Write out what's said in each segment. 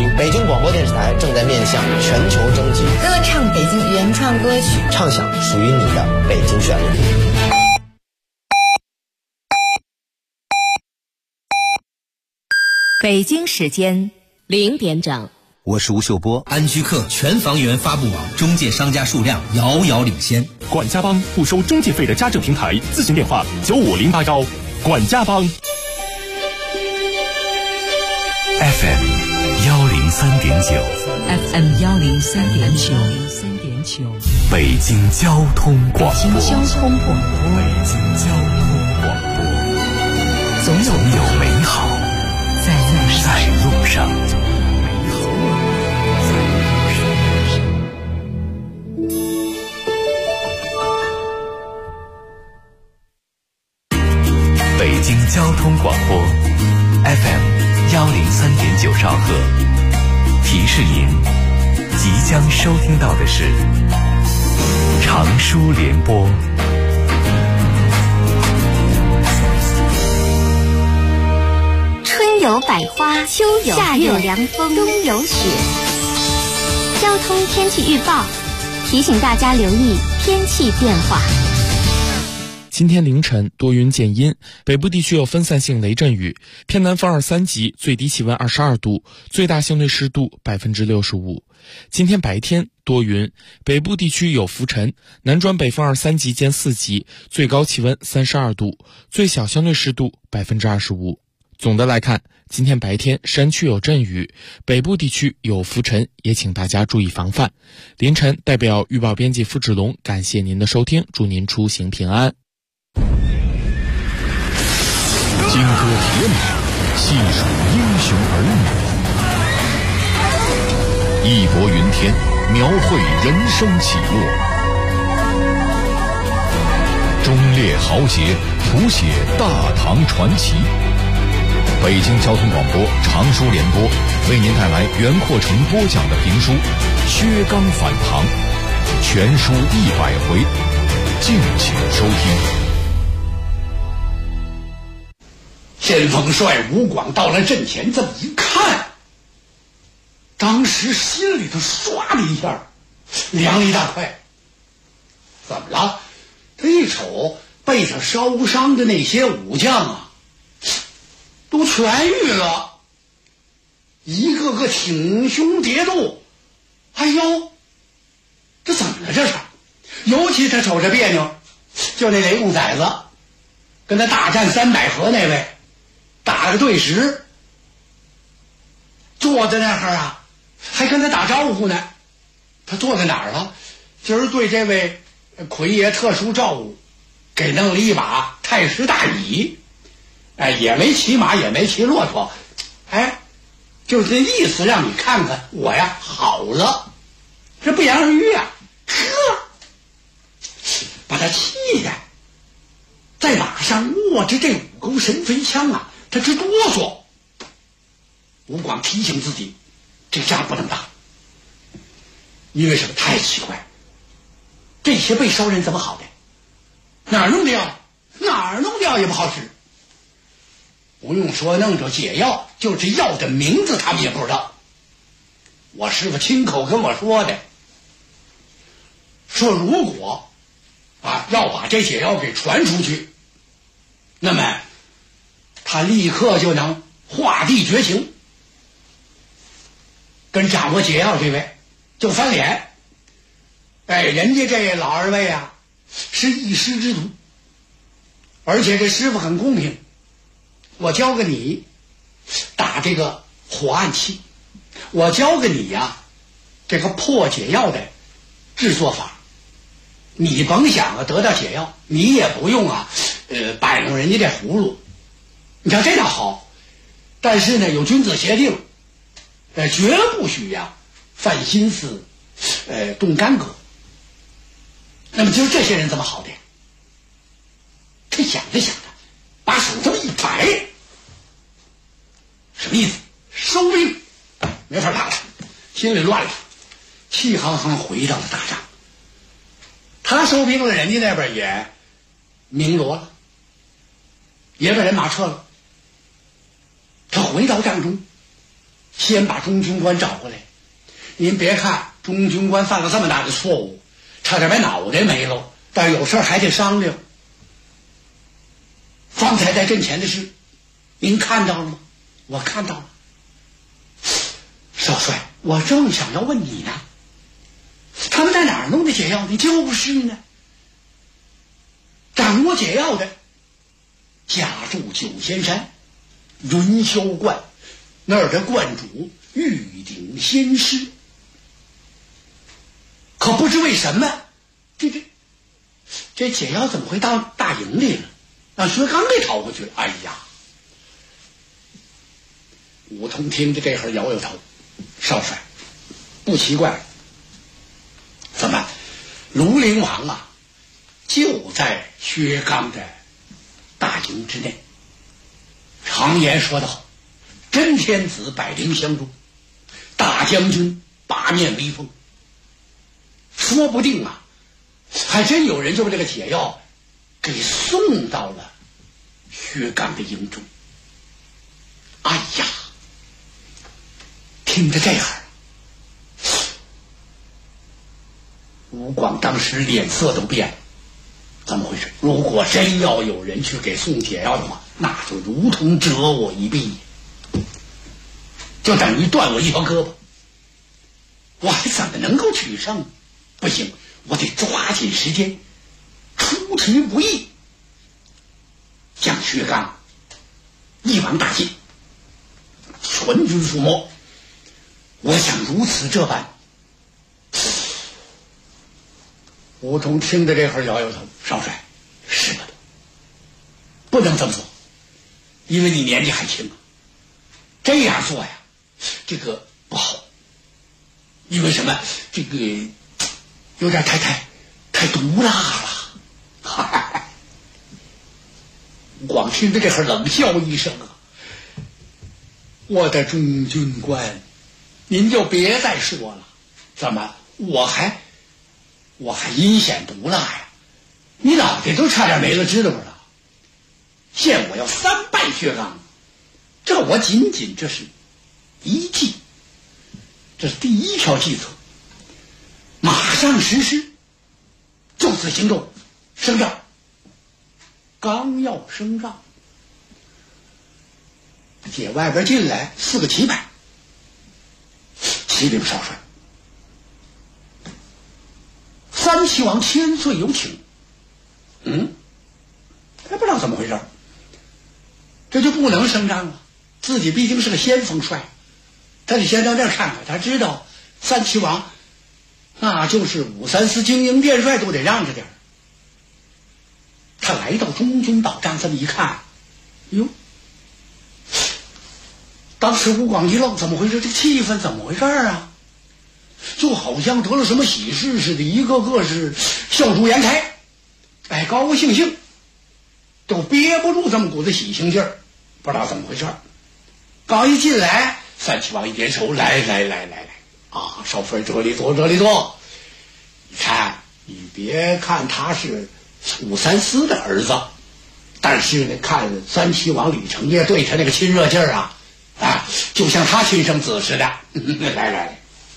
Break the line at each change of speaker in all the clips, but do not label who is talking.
北京广播电视台正在面向全球征集
歌唱北京原创歌曲，
唱响属于你的北京旋律。
北京时间0点整，
我是吴秀波。
安居客全房源发布网中介商家数量遥遥领先。
管家帮不收中介费的家政平台，咨询电话95081。管家帮
FM 103.9
FM 103.9，
北京交通广播。
北京交通广播，
北京交通广播，
总
有美好
在
路上。北京交通广播 FM 103.9兆赫，提示您即将收听到的是长舒联播。
春有百花，秋有夏有凉风，冬有雪。交通天气预报提醒大家留意天气变化。
今天凌晨多云见阴，北部地区有分散性雷阵雨，偏南风2、3级，最低气温22度，最大相对湿度65%。今天白天多云，北部地区有浮尘，南转北风2、3级见4级，最高气温32度，最小相对湿度25%。总的来看，今天白天山区有阵雨，北部地区有浮尘，也请大家注意防范。凌晨代表预报编辑付志龙感谢您的收听，祝您出行平安。
金戈铁马，细数英雄儿女，义薄云天，描绘人生起落，忠烈豪杰，谱写大唐传奇。北京交通广播长舒联播为您带来袁阔成播讲的评书《薛刚反唐》，全书100回，敬请收听。
先锋帅吴广到了阵前，这么一看，当时心里头唰的一下凉了一大块。怎么了？他一瞅背上烧伤的那些武将啊，都痊愈了，一个个挺胸叠肚。哎呦，这怎么了这是？尤其他瞅着别扭，就那雷公崽子跟他大战300合那位，打了个对时，坐在那儿啊，还跟他打招呼呢。他坐在哪儿了？今儿对这位魁爷特殊照顾，给弄了一把太师大椅，哎，也没骑马，也没骑骆驼，哎，就是这意思，让你看看我呀好了，这不言而喻啊。把他气的在马上握着这5钩神飞枪啊，他直哆嗦。吴广提醒自己，这仗不能打，因为什么？太奇怪，这些被烧人怎么好的？哪儿弄掉？哪儿弄掉也不好使。不用说弄着解药，就这药的名字他们也不知道。我师傅亲口跟我说的，说如果要把这解药给传出去，那么他立刻就能画地绝情，跟掌握解药这位就翻脸。哎，人家这老二位啊是一师之徒，而且这师傅很公平，我教给你打这个火暗器，我教给你呀这个破解药的制作法，你甭想得到解药，你也不用摆弄人家这葫芦。你看这倒好，但是呢有君子协定，绝不许犯心思，动干戈。那么就是这些人怎么好的？他想着想着，把手这么一摆，什么意思？收兵，没法打了，心里乱了，气哼哼回到了大帐。他收兵了，人家那边也鸣锣了，也把人马撤了。他回到帐中， 先把钟军官找过来。您别看钟军官犯了这么大的错误，差点把脑袋没了，但是有事还得商量。方才在阵前的事，您看到了吗？我看到了。少帅，我正想要问你呢，他们在哪儿弄的解药呢？就是呢，掌握解药的家住九仙山云霄观，那儿的观主玉鼎仙师。可不知为什么，这解药怎么会到大营里了？让薛刚给逃过去了。哎呀！武通听着这会儿摇摇头，少帅，不奇怪。怎么，庐陵王啊，就在薛刚的大营之内。常言说得好，真天子百灵相助，大将军八面威风。说不定啊，还真有人就把这个解药给送到了薛刚的营中。哎呀，听着这样，吴广当时脸色都变了。怎么回事？如果真要有人去给送解药的话，那就如同折我一臂，就等于断我一条胳膊，我还怎么能够取胜？不行，我得抓紧时间出其不意，将薛刚一网打尽，全军覆没。我想如此这般。吴通听着这会儿摇摇头，少帅，是的，不能这么做，因为你年纪还轻啊，这样做呀，这个不好。因为什么？这个有点太毒辣了。嗨，广听着这会儿冷笑一声啊，我的钟军官，您就别再说了。怎么，我还阴险毒辣呀？你脑袋都差点没了，知道不知道？现我要3败薛刚，这我仅这是一计，这是第一条计策，马上实施，就此行动。升帐。刚要升帐，姐外边进来4个骑牌，启禀少帅，三齐王千岁有请。他不知道怎么回事，这就不能升帐了。自己毕竟是个先锋帅，他得先到这儿看看。他知道三齐王那就是534精英殿帅都得让着点。他来到中军保障，这么一看，哟，当时吴广一愣，怎么回事？这个气氛怎么回事啊？就好像得了什么喜事似的，一个个是笑逐颜开，哎，高高兴兴，都憋不住这么股子喜庆劲儿，不知道怎么回事。刚一进来，三齐王一点手，来啊，少帅这里坐。你看，你别看他是534的儿子，但是呢，看三齐王李成业对他那个亲热劲儿啊，就像他亲生子似的。来，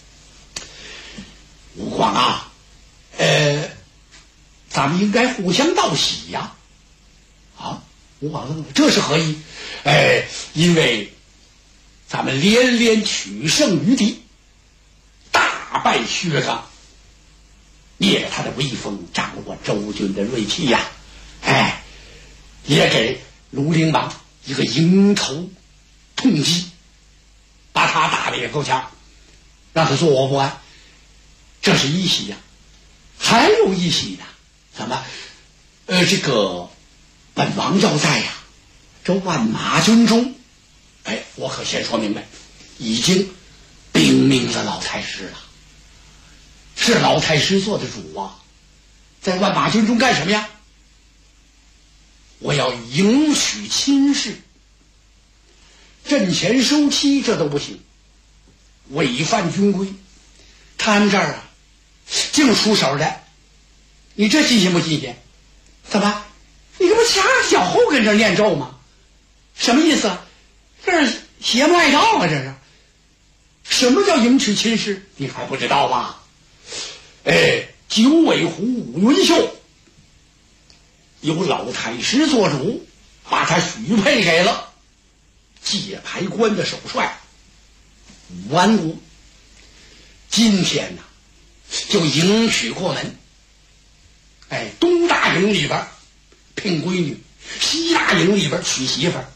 吴广啊，咱们应该互相道喜呀。吴广问了，这是何意？因为咱们连取胜于敌，大败薛刚，灭了他的威风，掌握周军的锐气呀！也给庐陵王一个迎头痛击，把他打得也够呛，让他坐卧不安。这是一喜呀。还有一喜呢，怎么？这个本王要在呀，这万马军中，我可先说明白，已经禀命了老太师了，是老太师做的主啊。在万马军中干什么呀？我要迎娶亲事，阵前收妻这都不行，违反军规。他们这儿啊，净出手的，你这新鲜不新鲜？怎么？你这不掐脚后跟这念咒吗？什么意思？这是邪魔外道啊！这是什么叫迎娶亲事？你还不知道吧？九尾狐武云秀由老太师做主，把他许配给了界牌关的首帅武安国。今天呢，就迎娶过门。东大营里边聘闺女，西大营里边娶媳妇儿。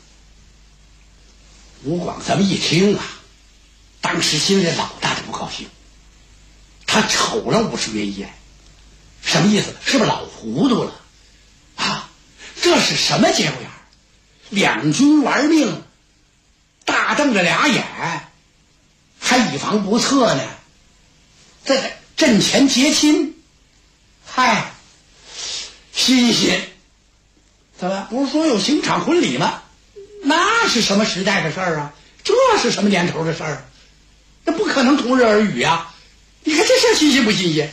吴广这么一听啊，当时心里老大的不高兴，他瞅了武士元一眼，什么意思？是不是老糊涂了啊？这是什么节骨眼儿？两军玩命，大瞪着俩眼，还以防不测呢，在阵前结亲。嗨，新鲜，怎么不是说有刑场婚礼吗？那是什么时代的事儿啊？这是什么年头的事儿？那不可能同日而语啊！你看这事新鲜不新鲜？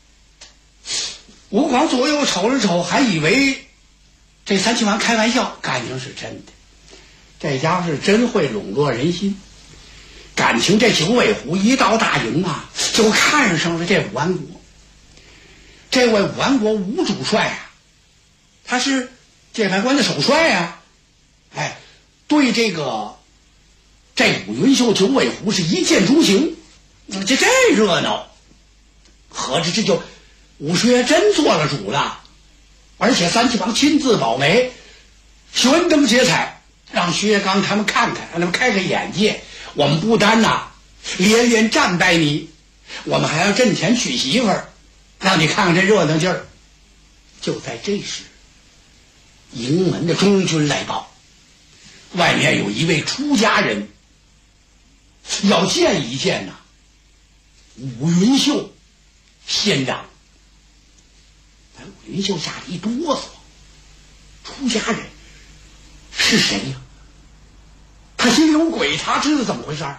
吴广左右瞅了瞅，还以为这三七王开玩笑，感情是真的。这家伙是真会笼络人心，感情这九尾狐一到大营啊，就看上了这武安国。这位武安国吴主帅啊，他是界牌关的首帅啊，对这武云秀九尾狐是一见钟情，这热闹，合着这就武薛真做了主了，而且三七王亲自保媒，悬灯结彩，让薛刚他们看看，让他们开开眼界。我们不单连连战败你，我们还要阵前娶媳妇儿，让你看看这热闹劲儿。就在这时，营门的中军来报，外面有一位出家人要见一见武云秀仙长。武云秀吓得一哆嗦，出家人是谁呀？他心里有鬼，他知道怎么回事。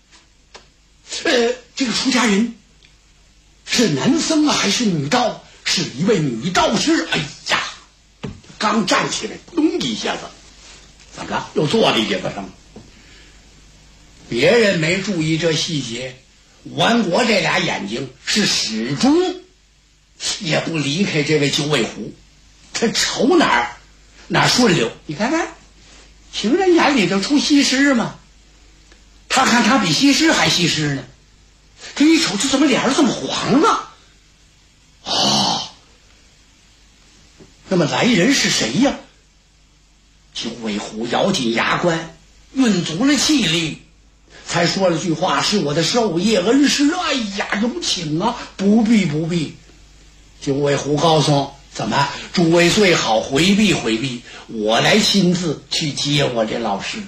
这个出家人是男僧还是女道？是一位女道士。哎呀，刚站起来，咚一下子，怎么了？又坐在椅子上。别人没注意这细节，武安国这俩眼睛是始终也不离开这位九尾狐，他瞅哪儿顺溜。你看看，情人眼里就出西施嘛，他看他比西施还西施呢。这一瞅，这怎么脸上这么黄啊？那么来人是谁呀？九尾狐咬紧牙关，运足了气力，才说了句话：“是我的授业恩师。”哎呀，有请啊！不必。九尾狐告诉怎么，诸位最好回避，我来亲自去接我这老师。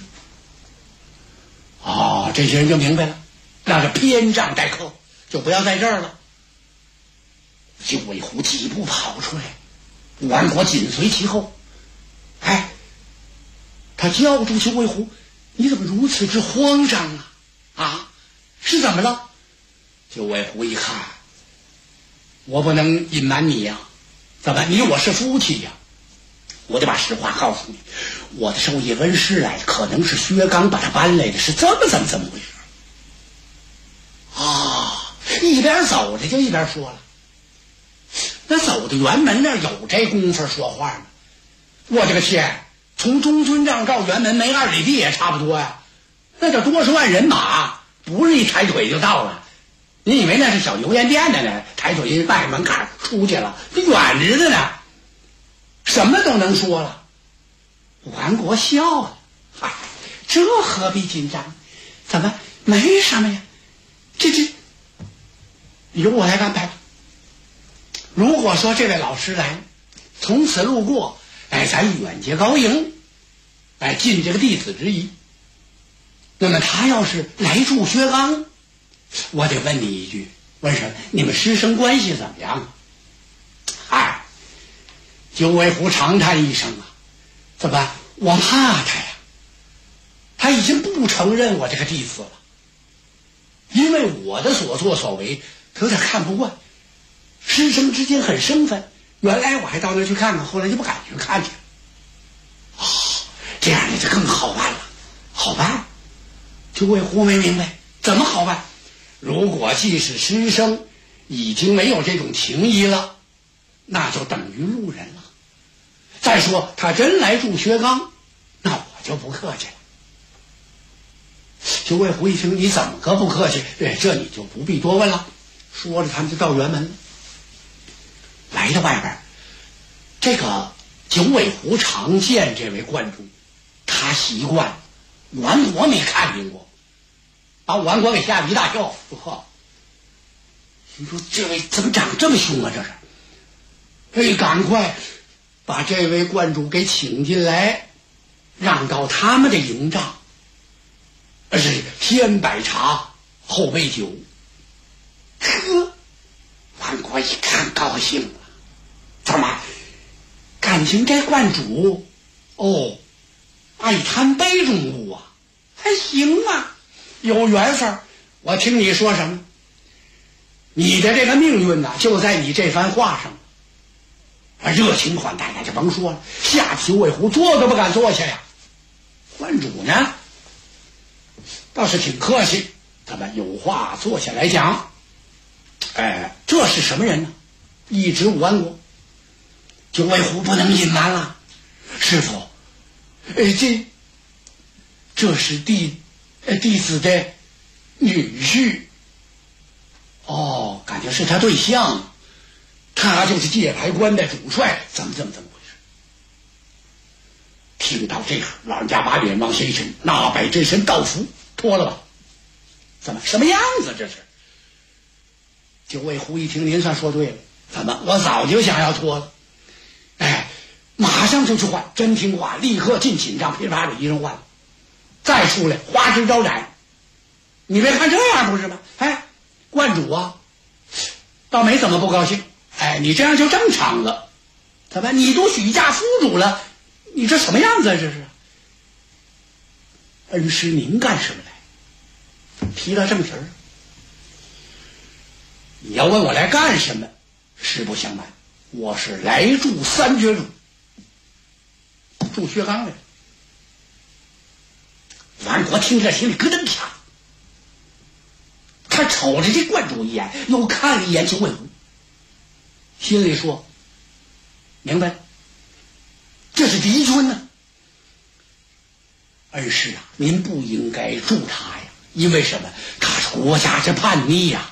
这些人就明白了，那是偏杖待客，就不要在这儿了。九尾狐几步跑出来，武安国紧随其后。他叫住九尾狐：“你怎么如此之慌张啊？是怎么了？”九尾狐一看，我不能隐瞒你呀，怎么你我是夫妻呀？我得把实话告诉你，我的授业恩师可能是薛刚把他搬来的，是这么回事。一边走着就一边说了。那走到辕门那儿有这功夫说话吗？我这个天，从中军帐到辕门没2里地也差不多呀，那叫多少万人马，不是一抬腿就到了。你以为那是小油盐店的呢？抬腿一迈门槛出去了，这远着的呢，什么都能说了。武安国笑了，这何必紧张？怎么没什么呀？这由我来安排吧。如果说这位老师来，从此路过，咱远接高迎，尽这个弟子之谊。那么他要是来助薛刚，我得问你一句，问什么？你们师生关系怎么样？九尾狐长叹一声怎么？我怕他呀，他已经不承认我这个弟子了，因为我的所作所为，他有点看不惯。师生之间很生分，原来我还到那去看看，后来就不敢去看去。这样也就更好办了。好办？九尾狐没明白， 怎么好办？如果即使师生已经没有这种情谊了，那就等于路人了。再说他真来助薛刚，那我就不客气了。九尾狐一听，你怎么个不客气？这你就不必多问了。说着他们就到辕门了。来到外边，这个九尾狐常见这位观众，他习惯王国没看见过，把王国给吓一大跳。呵，你说这位怎么长这么凶啊？这是，赶快把这位观主给请进来，让到他们的营帐。是先摆茶后备酒。呵，王国一看高兴了，怎么感情这观主爱贪杯中物啊？还行啊，有缘分。我听你说什么？你的这个命运呢，就在你这番话上。热情款待那就甭说了，吓九尾狐坐都不敢坐下呀。观主呢倒是挺客气，他们有话坐下来讲。这是什么人呢？一直完国。九尾狐不能隐瞒了，师傅，这是弟子的女婿。感觉是他对象，他就是界牌关的主帅，怎么回事？听到这个，老人家把脸往下一沉，那摆这身道服脱了吧？怎么什么样子这是？九尾狐一听，您算说对了，怎么我早就想要脱了。马上就去换，真听话，立刻进寝帐，噼里啪啦衣裳换了，再出来花枝招展。你别看这样不是吗？观主啊倒没怎么不高兴。你这样就正常了。怎么你都许嫁夫主了，你这什么样子啊？这是。恩师您干什么来？提了正题儿。你要问我来干什么，实不相瞒，我是来助三绝主，助薛刚来。王国听着心里咯噔一下，他瞅着这观主一眼，又看了一眼九尾狐，心里说明白，这是敌军呢。恩师啊，您不应该助他呀，因为什么？他是国家之叛逆呀。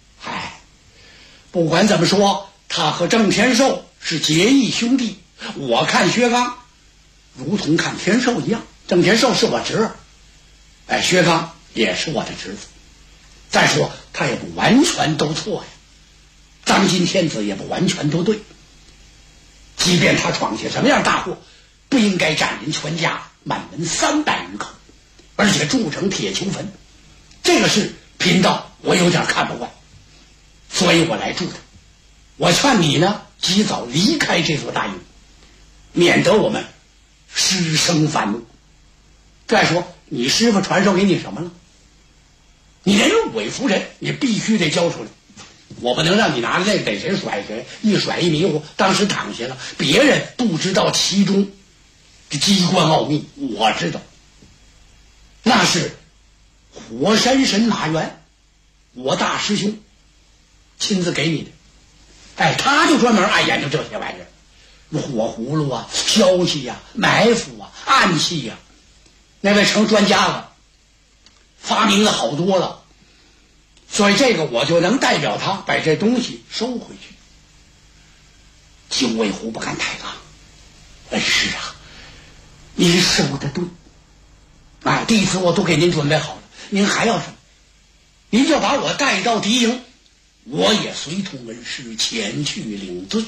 不管怎么说，他和郑天寿是结义兄弟，我看薛刚如同看天寿一样。郑天寿是我侄儿，薛刚也是我的侄子。再说他也不完全都错呀，张金天子也不完全都对。即便他闯下什么样大祸，不应该斩人全家，满门300余口，而且铸成铁球坟，这个事贫道我有点看不惯，所以我来助他。我劝你呢，及早离开这座大营，免得我们师生反怒。再说你师傅传授给你什么了？你连入鬼符人你必须得交出来，我不能让你拿着那个给谁甩谁，一甩一迷糊，当时躺下了，别人不知道其中的机关奥秘，我知道。那是火山神马元，我大师兄亲自给你的。他就专门爱研究这些玩意儿，火葫芦啊、消息啊、埋伏啊、暗器啊，那位成专家了，发明的好多了，所以这个我就能代表他把这东西收回去。九尾狐不敢抬杠，恩师啊，您说的对，弟子我都给您准备好了，您还要什么？您就把我带到敌营，我也随同恩师前去领罪。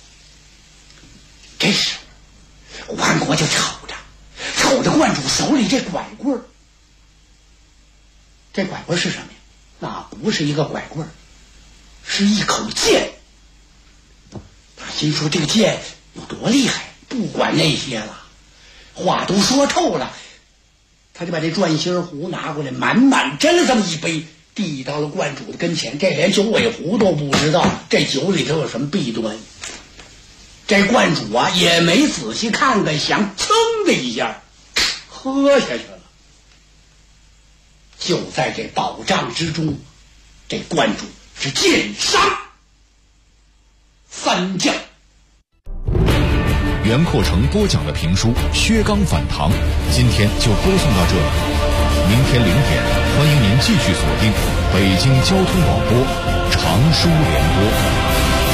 这时候万国就瞅着观主手里这拐棍儿。这拐棍是什么呀？那不是一个拐棍，是一口剑。他心说这个剑有多厉害，不管那些了，话都说透了，他就把这转心壶拿过来，满满斟了这么一杯，递到了观主的跟前。这连九尾狐都不知道这酒里头有什么弊端。这观主啊也没仔细看看，想噌的一下喝下去了。 就在这保障之中，这关主是剑杀三将。
袁阔成播讲的评书《薛刚反唐》，今天就播送到这里。明天0点，欢迎您继续锁定北京交通广播常书联播。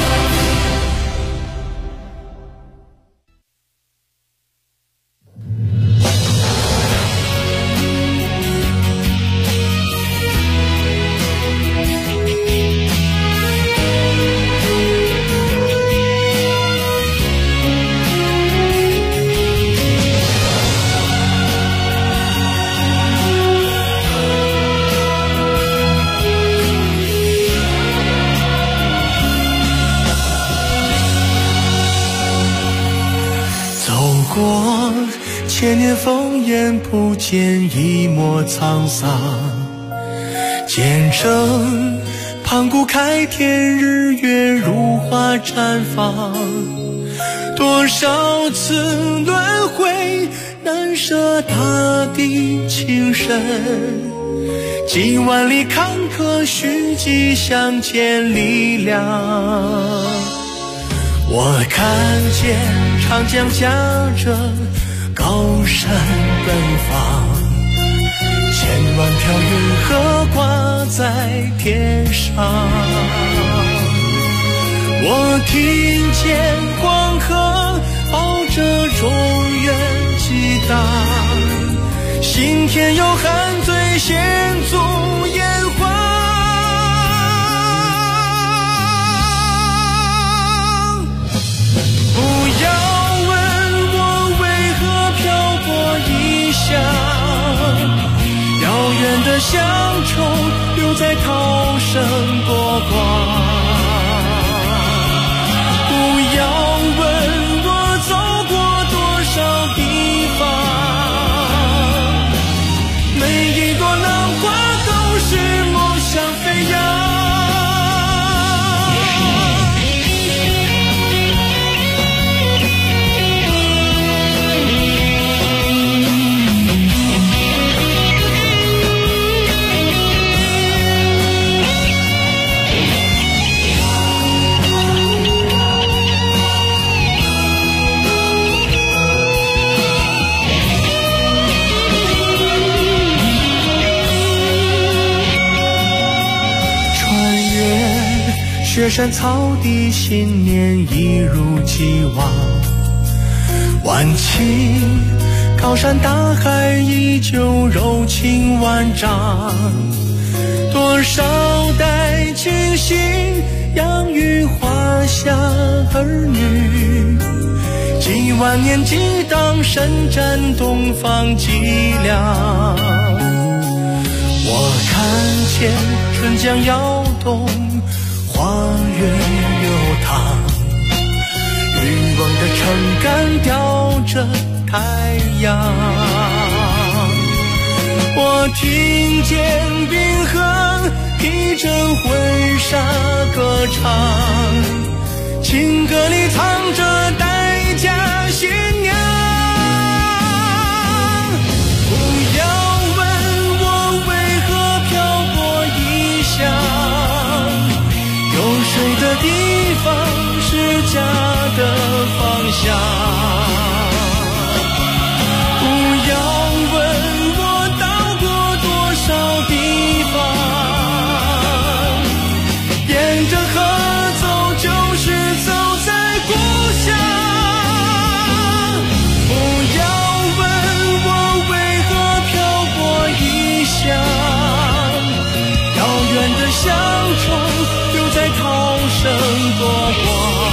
千年烽烟不见一抹沧桑，见证盘古开天，日月如花绽放。多少次轮回，难舍大地情深，几万里坎坷，寻迹相见力量。我看见长江夹着高山奔放，千万条云河挂在天上。我听见黄河抱着中原激荡，心田有汉醉先祖炎黄。不要问我为何漂泊异乡，遥远的乡愁留在涛声波光。不要问我走过多少地方，每一朵浪花都是梦想飞扬。雪山草地，新年一如既往。万顷高山大海，依旧柔情万丈。多少代亲信养育华夏儿女，几万年激荡，伸展东方脊梁。我看见春江摇动，花月流淌，欲望的撑杆吊着太阳。我听见冰河披着婚纱歌唱，情歌里藏着待嫁新娘。不要问我为何漂泊异乡，有水的地方是家的方向。不要问我到过多少地方，沿着河走就是走在故乡。不要问我为何漂泊异乡，遥远的乡愁留在涛声波光。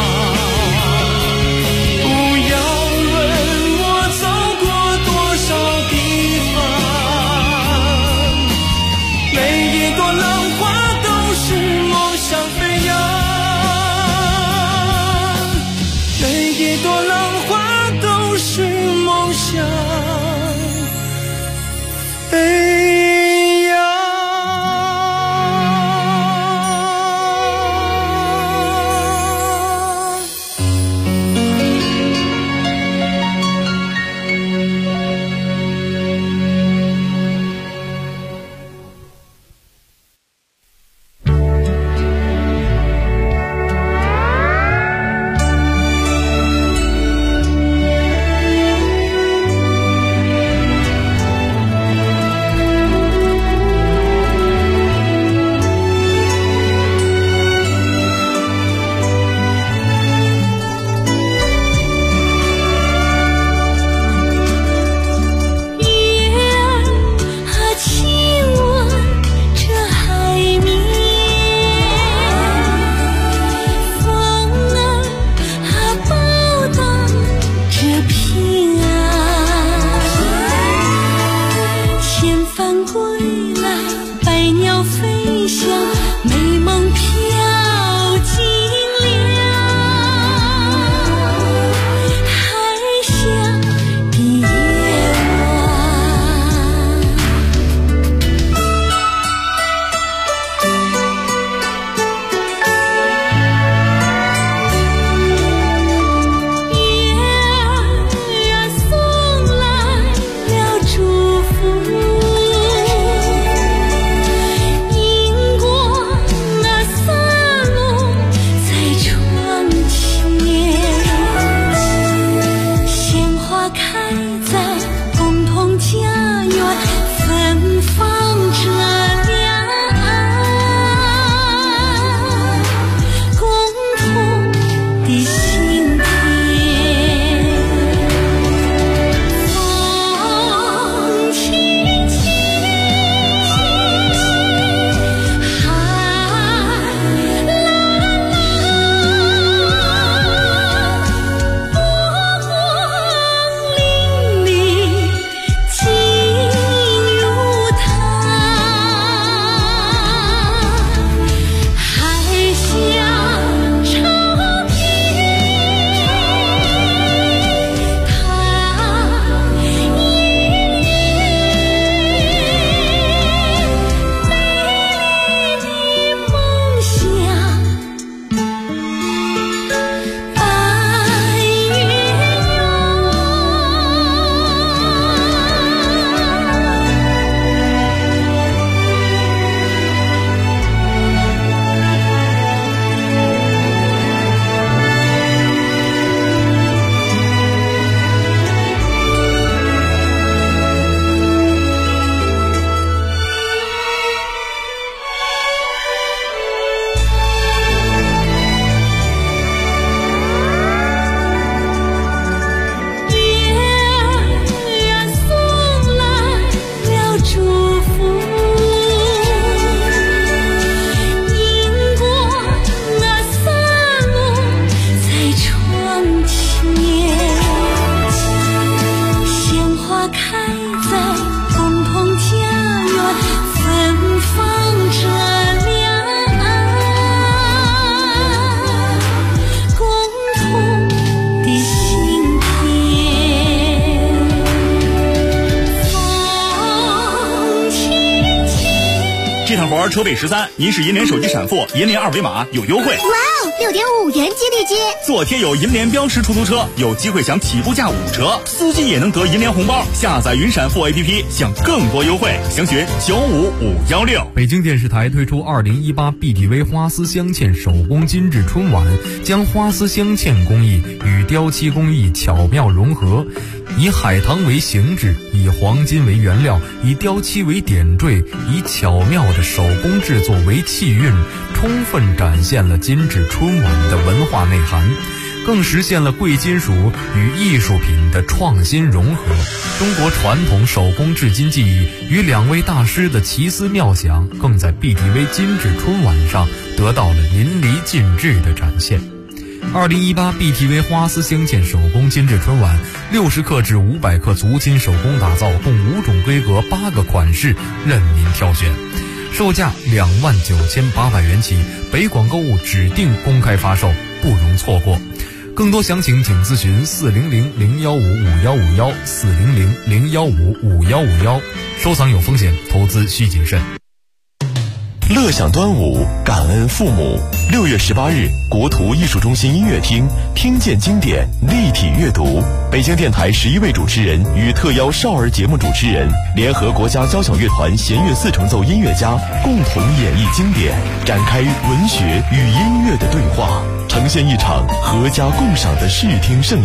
不要问我走过多少地方，每一朵浪花都是梦想飞扬，每一朵浪花都是梦想飞扬。
活车位13，您是银联手机闪付，银联二维码有优惠。
哇哦，6.5元激励金！
做贴有银联标识出租车，有机会享起步价5折，司机也能得银联红包。下载云闪付 APP， 享更多优惠，详询95516。
北京电视台推出2018 BTV 花丝镶嵌手工精致春晚，将花丝镶嵌工艺与雕漆工艺巧妙融合，以海棠为形制，以黄金为原料，以雕漆为点缀，以巧妙的手工制作为气韵，充分展现了精致春晚的文化内涵，更实现了贵金属与艺术品的创新融合。中国传统手工制金技艺与2位大师的奇思妙想，更在 BTV 精致春晚上得到了淋漓尽致的展现。2018 BTV 花丝镶嵌手工精致春晚，60克至500克足金手工打造，共5种规格8个款式，任您挑选，售价29800元起，北广购物指定公开发售，不容错过。更多详情请咨询400-015-5151 400-015-5151。收藏有风险，投资需谨慎。
乐享端午，感恩父母。6月18日，国图艺术中心音乐厅，听见经典，立体阅读。北京电台11位主持人与特邀少儿节目主持人，联合国家交响乐团弦乐4重奏音乐家，共同演绎经典，展开文学与音乐的对话，呈现一场合家共赏的视听盛宴。